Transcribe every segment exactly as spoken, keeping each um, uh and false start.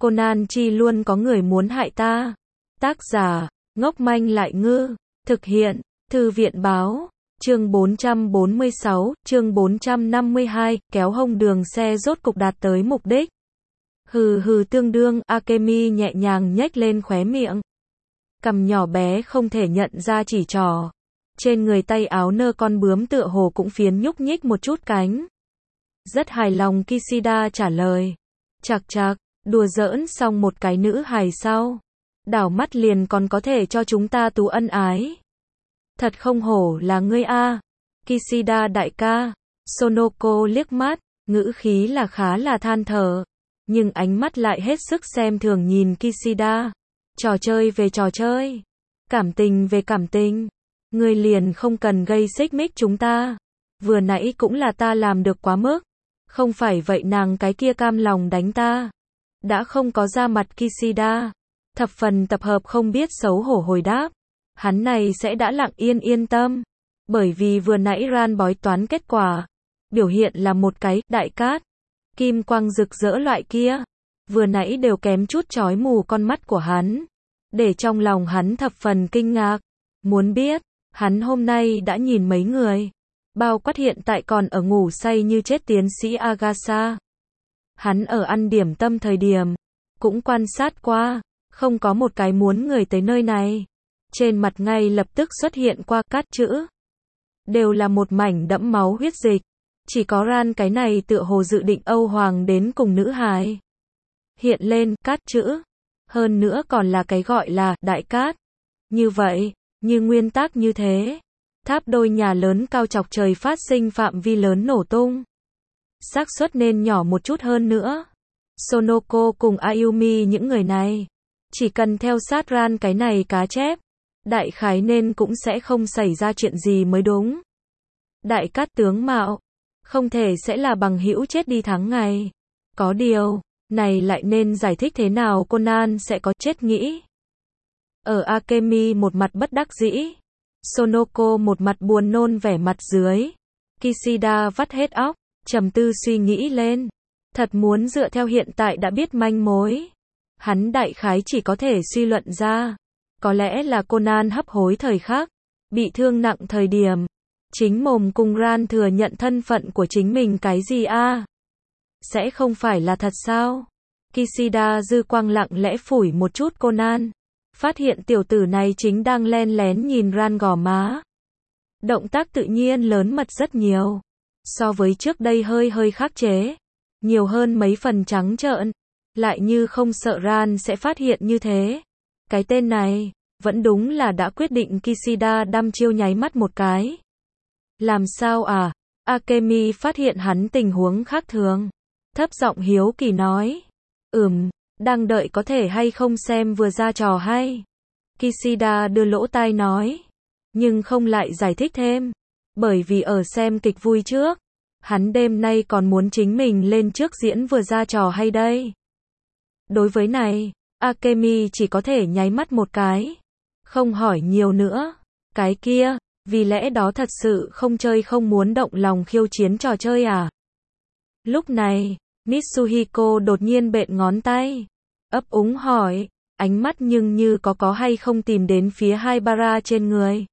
Conan chi luôn có người muốn hại ta. Tác giả, ngốc manh lại ngư. Thực hiện, Thư viện Báo. Chương bốn trăm bốn mươi sáu, chương bốn trăm năm mươi hai, kéo hông đường xe rốt cục đạt tới mục đích. Hừ hừ tương đương, Akemi nhẹ nhàng nhếch lên khóe miệng. Cằm nhỏ bé không thể nhận ra chỉ trỏ. Trên người tay áo nơ con bướm tựa hồ cũng phiến nhúc nhích một chút cánh. Rất hài lòng Kishida trả lời. Chạc chạc, đùa giỡn xong một cái nữ hài sau. Đảo mắt liền còn có thể cho chúng ta tú ân ái. Thật không hổ là ngươi a, Kishida đại ca. Sonoko liếc mắt, ngữ khí là khá là than thở. Nhưng ánh mắt lại hết sức xem thường nhìn Kishida. Trò chơi về trò chơi. Cảm tình về cảm tình. Ngươi liền không cần gây xích mích chúng ta. Vừa nãy cũng là ta làm được quá mức. Không phải vậy nàng cái kia cam lòng đánh ta. Đã không có ra mặt Kishida. Thập phần tập hợp không biết xấu hổ hồi đáp. Hắn này sẽ đã lặng yên yên tâm. Bởi vì vừa nãy Ran bói toán kết quả. Biểu hiện là một cái đại cát. Kim quang rực rỡ loại kia. Vừa nãy đều kém chút chói mù con mắt của hắn. Để trong lòng hắn thập phần kinh ngạc. Muốn biết, hắn hôm nay đã nhìn mấy người. Bao quát hiện tại còn ở ngủ say như chết tiến sĩ Agasa. Hắn ở ăn điểm tâm thời điểm. Cũng quan sát qua. Không có một cái muốn người tới nơi này. Trên mặt ngay lập tức xuất hiện qua cát chữ. Đều là một mảnh đẫm máu huyết dịch. Chỉ có Ran cái này tựa hồ dự định Âu Hoàng đến cùng nữ hài. Hiện lên cát chữ. Hơn nữa còn là cái gọi là đại cát. Như vậy, như nguyên tắc như thế. Tháp đôi nhà lớn cao chọc trời phát sinh phạm vi lớn nổ tung. Xác suất nên nhỏ một chút hơn nữa. Sonoko cùng Ayumi những người này. Chỉ cần theo sát Ran cái này cá chép. Đại khái nên cũng sẽ không xảy ra chuyện gì mới đúng. Đại cát tướng mạo. Không thể sẽ là bằng hữu chết đi tháng ngày. Có điều, này lại nên giải thích thế nào Conan sẽ có chết nghĩ. Ở Akemi một mặt bất đắc dĩ. Sonoko một mặt buồn nôn vẻ mặt dưới. Kishida vắt hết óc, trầm tư suy nghĩ lên. Thật muốn dựa theo hiện tại đã biết manh mối. Hắn đại khái chỉ có thể suy luận ra. Có lẽ là Conan hấp hối thời khắc. Bị thương nặng thời điểm. Chính mồm cùng Ran thừa nhận thân phận của chính mình cái gì a? Sẽ không phải là thật sao? Kishida dư quang lặng lẽ phủi một chút Conan. Phát hiện tiểu tử này chính đang len lén nhìn Ran gò má. Động tác tự nhiên lớn mật rất nhiều. So với trước đây hơi hơi khắc chế. Nhiều hơn mấy phần trắng trợn. Lại như không sợ Ran sẽ phát hiện như thế. Cái tên này, vẫn đúng là đã quyết định Kishida đăm chiêu nháy mắt một cái. Làm sao à? Akemi phát hiện hắn tình huống khác thường. Thấp giọng hiếu kỳ nói. Ừm, đang đợi có thể hay không xem vừa ra trò hay. Kishida đưa lỗ tai nói. Nhưng không lại giải thích thêm. Bởi vì ở xem kịch vui trước. Hắn đêm nay còn muốn chính mình lên trước diễn vừa ra trò hay đây. Đối với này, Akemi chỉ có thể nháy mắt một cái. Không hỏi nhiều nữa. Cái kia, vì lẽ đó thật sự không chơi không muốn động lòng khiêu chiến trò chơi à? Lúc này, Mitsuhiko đột nhiên bện ngón tay. Ấp úng hỏi, ánh mắt nhưng như có có hay không tìm đến phía Haibara trên người.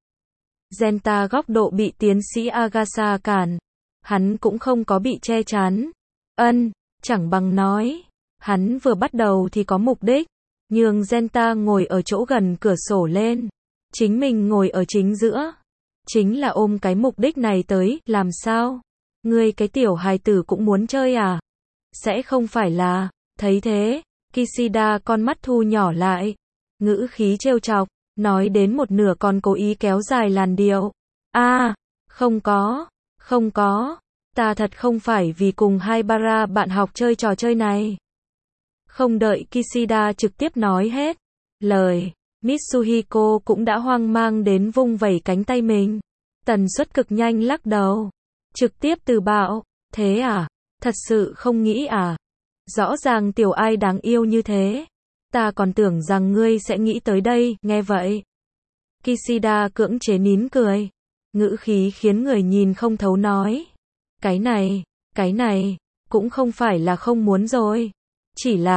Genta góc độ bị tiến sĩ Agasa cản. Hắn cũng không có bị che chắn. Ân, chẳng bằng nói. Hắn vừa bắt đầu thì có mục đích. Nhường Genta ngồi ở chỗ gần cửa sổ lên. Chính mình ngồi ở chính giữa. Chính là ôm cái mục đích này tới, làm sao? Ngươi cái tiểu hài tử cũng muốn chơi à? Sẽ không phải là, thấy thế, Kishida con mắt thu nhỏ lại. Ngữ khí trêu chọc, nói đến một nửa còn cố ý kéo dài làn điệu. A, à, không có, không có, ta thật không phải vì cùng Haibara bạn học chơi trò chơi này. Không đợi Kishida trực tiếp nói hết lời, Mitsuhiko cũng đã hoang mang đến vung vẩy cánh tay mình. Tần suất cực nhanh lắc đầu. Trực tiếp từ bảo, thế à? Thật sự không nghĩ à? Rõ ràng tiểu ai đáng yêu như thế. Ta còn tưởng rằng ngươi sẽ nghĩ tới đây, nghe vậy. Kishida cưỡng chế nín cười. Ngữ khí khiến người nhìn không thấu nói. Cái này, cái này, cũng không phải là không muốn rồi. Chỉ là,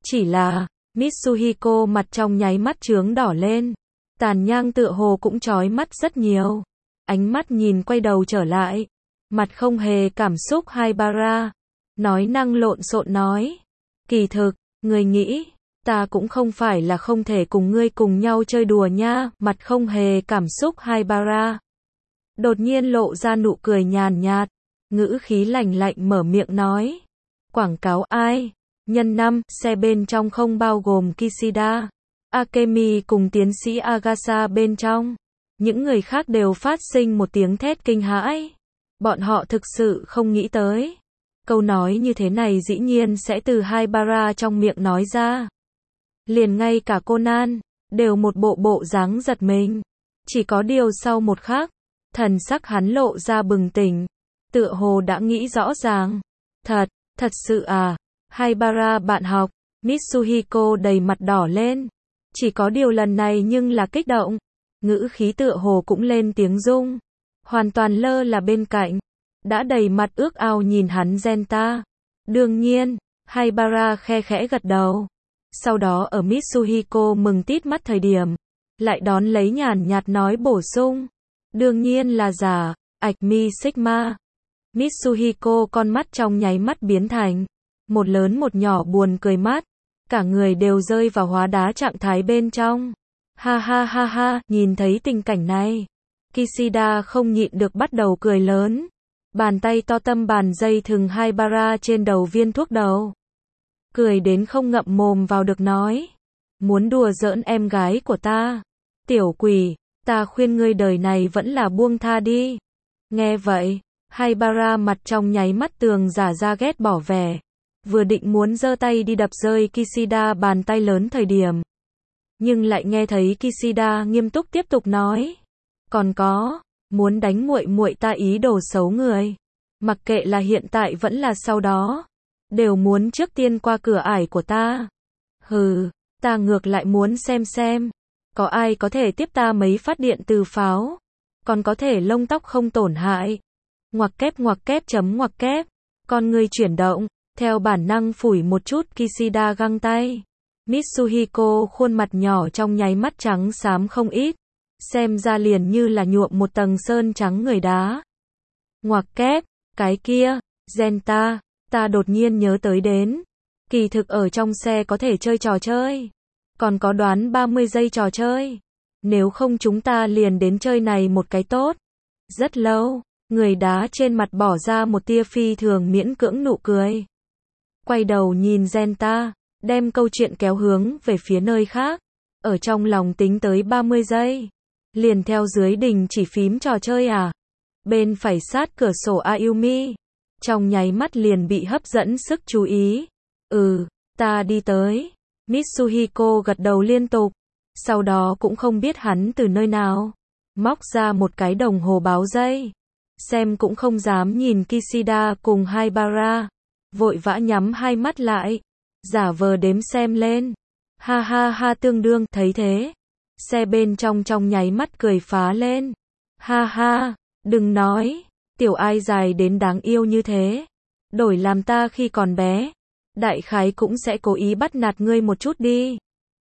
Chỉ là, Mitsuhiko mặt trong nháy mắt chướng đỏ lên. Tàn nhang tựa hồ cũng chói mắt rất nhiều. Ánh mắt nhìn quay đầu trở lại. Mặt không hề cảm xúc Haibara. Nói năng lộn xộn nói. Kỳ thực, người nghĩ, ta cũng không phải là không thể cùng ngươi cùng nhau chơi đùa nha. Mặt không hề cảm xúc Haibara. Đột nhiên lộ ra nụ cười nhàn nhạt. Ngữ khí lạnh lạnh mở miệng nói. Quảng cáo ai? Nhân năm, xe bên trong không bao gồm Kishida, Akemi cùng tiến sĩ Agasa bên trong. Những người khác đều phát sinh một tiếng thét kinh hãi. Bọn họ thực sự không nghĩ tới. Câu nói như thế này dĩ nhiên sẽ từ Haibara trong miệng nói ra. Liền ngay cả Conan, đều một bộ bộ dáng giật mình. Chỉ có điều sau một khắc, thần sắc hắn lộ ra bừng tỉnh. Tựa hồ đã nghĩ rõ ràng. Thật, thật sự à? Haibara bạn học, Mitsuhiko đầy mặt đỏ lên. Chỉ có điều lần này nhưng là kích động. Ngữ khí tựa hồ cũng lên tiếng rung. Hoàn toàn lơ là bên cạnh. Đã đầy mặt ước ao nhìn hắn Genta. Đương nhiên, Haibara khe khẽ gật đầu. Sau đó ở Mitsuhiko mừng tít mắt thời điểm. Lại đón lấy nhàn nhạt nói bổ sung. Đương nhiên là giả, Acme Sigma. Mitsuhiko con mắt trong nháy mắt biến thành một lớn một nhỏ buồn cười mắt. Cả người đều rơi vào hóa đá trạng thái bên trong. Ha ha ha ha, nhìn thấy tình cảnh này. Kishida không nhịn được bắt đầu cười lớn. Bàn tay to tâm bàn dây thừng Haibara trên đầu viên thuốc đầu. Cười đến không ngậm mồm vào được nói. Muốn đùa giỡn em gái của ta. Tiểu quỷ, ta khuyên ngươi đời này vẫn là buông tha đi. Nghe vậy, Haibara mặt trong nháy mắt tường giả ra ghét bỏ vẻ. Vừa định muốn giơ tay đi đập rơi Kishida bàn tay lớn thời điểm. Nhưng lại nghe thấy Kishida nghiêm túc tiếp tục nói. Còn có, muốn đánh muội muội ta ý đồ xấu người. Mặc kệ là hiện tại vẫn là sau đó. Đều muốn trước tiên qua cửa ải của ta. Hừ, ta ngược lại muốn xem xem. Có ai có thể tiếp ta mấy phát điện từ pháo. Còn có thể lông tóc không tổn hại. Ngoặc kép ngoặc kép chấm ngoặc kép. Con ngươi chuyển động. Theo bản năng phủi một chút Kishida găng tay. Mitsuhiko khuôn mặt nhỏ trong nháy mắt trắng xám không ít. Xem ra liền như là nhuộm một tầng sơn trắng người đá. Ngoặc kép, cái kia, Genta, ta đột nhiên nhớ tới đến. Kỳ thực ở trong xe có thể chơi trò chơi. Còn có đoán ba mươi giây trò chơi. Nếu không chúng ta liền đến chơi này một cái tốt. Rất lâu, người đá trên mặt bỏ ra một tia phi thường miễn cưỡng nụ cười. Quay đầu nhìn Genta, đem câu chuyện kéo hướng về phía nơi khác. Ở trong lòng tính tới ba mươi giây. Liền theo dưới đình chỉ phím trò chơi à. Bên phải sát cửa sổ Ayumi. Trong nháy mắt liền bị hấp dẫn sức chú ý. Ừ, ta đi tới. Mitsuhiko gật đầu liên tục. Sau đó cũng không biết hắn từ nơi nào. Móc ra một cái đồng hồ báo giây. Xem cũng không dám nhìn Kishida cùng Haibara. Vội vã nhắm hai mắt lại. Giả vờ đếm xem lên. Ha ha ha tương đương, thấy thế. Xe bên trong trong nháy mắt cười phá lên. Ha ha, đừng nói. Tiểu ai dài đến đáng yêu như thế. Đổi làm ta khi còn bé. Đại khái cũng sẽ cố ý bắt nạt ngươi một chút đi.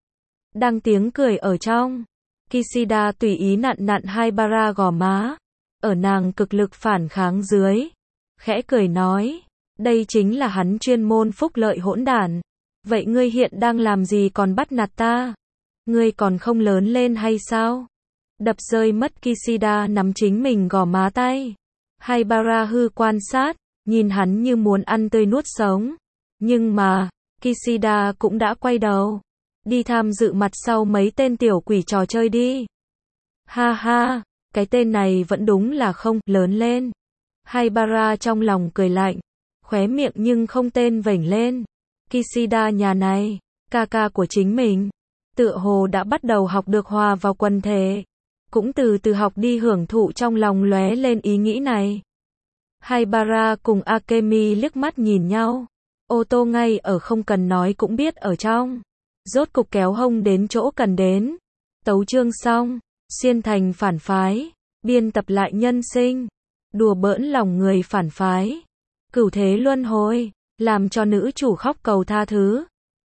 Đang tiếng cười ở trong. Kishida tùy ý nặn nặn Haibara gò má. Ở nàng cực lực phản kháng dưới. Khẽ cười nói. Đây chính là hắn chuyên môn phúc lợi hỗn đản. Vậy ngươi hiện đang làm gì còn bắt nạt ta? Ngươi còn không lớn lên hay sao? Đập rơi mất Kishida nắm chính mình gò má tay. Haibara hư quan sát, nhìn hắn như muốn ăn tươi nuốt sống. Nhưng mà, Kishida cũng đã quay đầu. Đi tham dự mặt sau mấy tên tiểu quỷ trò chơi đi. Ha ha, cái tên này vẫn đúng là không lớn lên. Haibara trong lòng cười lạnh. Khóe miệng nhưng không tên vểnh lên. Kishida nhà này, ca ca của chính mình. Tựa hồ đã bắt đầu học được hòa vào quần thể. Cũng từ từ học đi hưởng thụ trong lòng lóe lên ý nghĩ này. Haibara cùng Akemi liếc mắt nhìn nhau. Ô tô ngay ở không cần nói cũng biết ở trong. Rốt cục kéo hông đến chỗ cần đến. Tấu chương xong. Xuyên thành phản phái. Biên tập lại nhân sinh. Đùa bỡn lòng người phản phái. Cửu thế luân hồi. Làm cho nữ chủ khóc cầu tha thứ.